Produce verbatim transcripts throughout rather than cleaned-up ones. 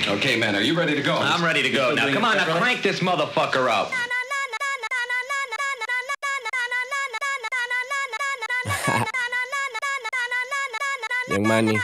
Okay, man, are you ready to go? I'm ready to go. Now, come on, now crank this motherfucker up. Young Money.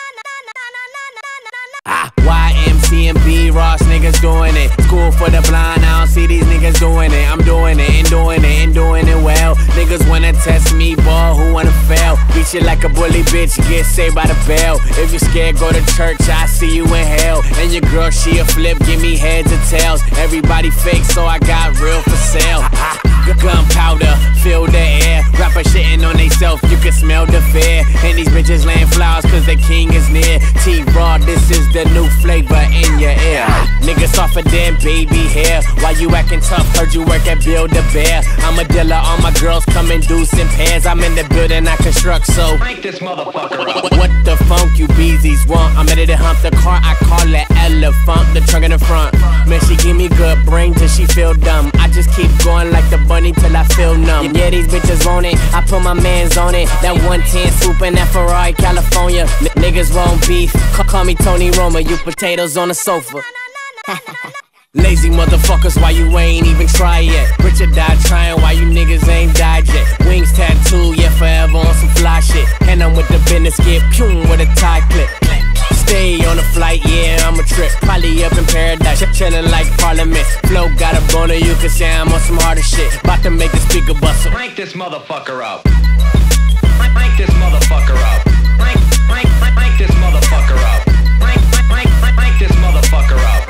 Ah, Y M C and B Ross niggas doing it. School for the blind, I don't see these niggas doing it. I'm doing it and doing it and doing it well. Niggas wanna test me, ball, who wanna fail? Beat you like a bully bitch, get saved by the bell. If you scared, go to church, I see you in hell. And your girl, she a flip, give me heads or tails. Everybody fake, so I got real for sale. Ah, gunpowder, fill the air. Rapper shitting on they self, you can smell the fear. And these bitches laying flowers cause the king is near. T-Raw, this is the new flavor in your ear. Niggas softer than baby hair. Why you acting tough? Heard you work at Build-A-Bear. I'm a dealer, all my girls come in deuce in pairs. I'm in the building, I construct, so crank this motherfucker up. What, what the funk you beezies want? I'm ready to hump the car, I call it elephant. The trunk in the front. Man, she give me good brain till she feel dumb. I just keep going like the bunny till I feel numb. Yeah, these bitches want it, I put my mans on it. That one ten swoop in that Ferrari, California. N niggas want beef, call, call me Tony Roma. You potatoes on the sofa. Lazy motherfuckers, why you ain't even try yet? Richard died trying, why you niggas ain't died yet? Wings tattooed, yeah, forever on some fly shit. And I'm with the business, get pew with a tie clip. Stay on the flight, yeah, I'm a trip. Probably up in paradise, chillin' like Parliament. Flow got a boner, you can say I'm on some harder shit. About to make the speaker bustle. Crank this motherfucker up. Crank this motherfucker up. Crank, crank, crank this motherfucker up. Crank, crank, crank this motherfucker up.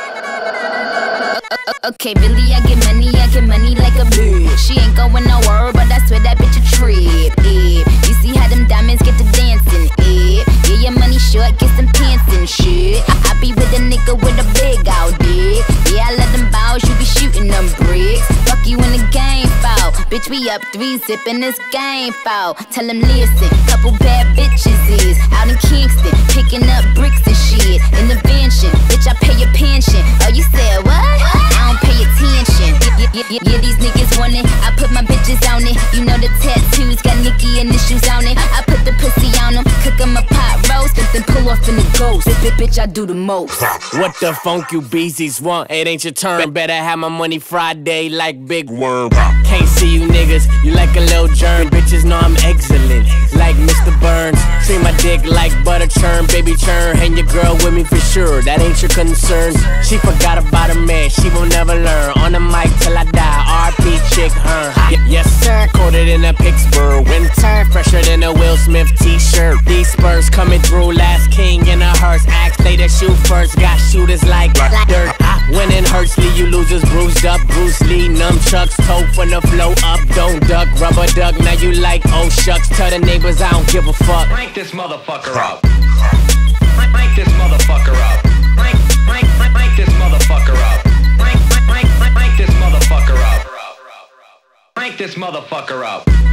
Okay, Billy, I get money, I get money like a bitch. She ain't going nowhere, but I swear that bitch a trip. Eh. You see how them diamonds get to dancing? Eh. Yeah, your money short, get some pants and shit. I, I be with a nigga with a big out dick. Yeah, I let them bows, you be shooting them bricks. Fuck you in the game, foul. Bitch, we up three, zipping this game, foul. Tell them listen, couple bad bitches is out in Kingston, picking up bricks and shit. In the mansion, bitch, I pay your pension. Oh, you said what? I don't pay attention. Yeah, yeah, yeah, yeah, these niggas want it. I put my bitches on it. You know the tattoos got Nicki initials on it. I put the pussy on them, cook them a pot roast, then pull off in the ghost. Bitch, bitch, I do the most. What the funk you beezies want? It ain't your turn. Better have my money Friday like Big Worm. Can't see you niggas, you like a little germ. Bitches know I'm excellent, like Mister Burns. Treat my dick like butter churn, baby churn. And your girl with me for sure, that ain't your concern. She forgot about her man, she will never learn. On the mic till I die, R P chick her. Yes sir, coated in a Pittsburgh winter, fresher than a Will Smith t-shirt. These Spurs coming through, last king in a hearse. Axe they that shoot first, got shooters like dirt. Winning Hursley, you losers bruised up. Bruce Lee, nunchucks, toe from the flow up. Don't duck, rubber duck, now you like oh shucks. Tell the neighbors I don't give a fuck. Crank this motherfucker up. Crank this motherfucker up. Crank, crank, crank this motherfucker up. Crank, crank, crank this motherfucker up. Crank this motherfucker up.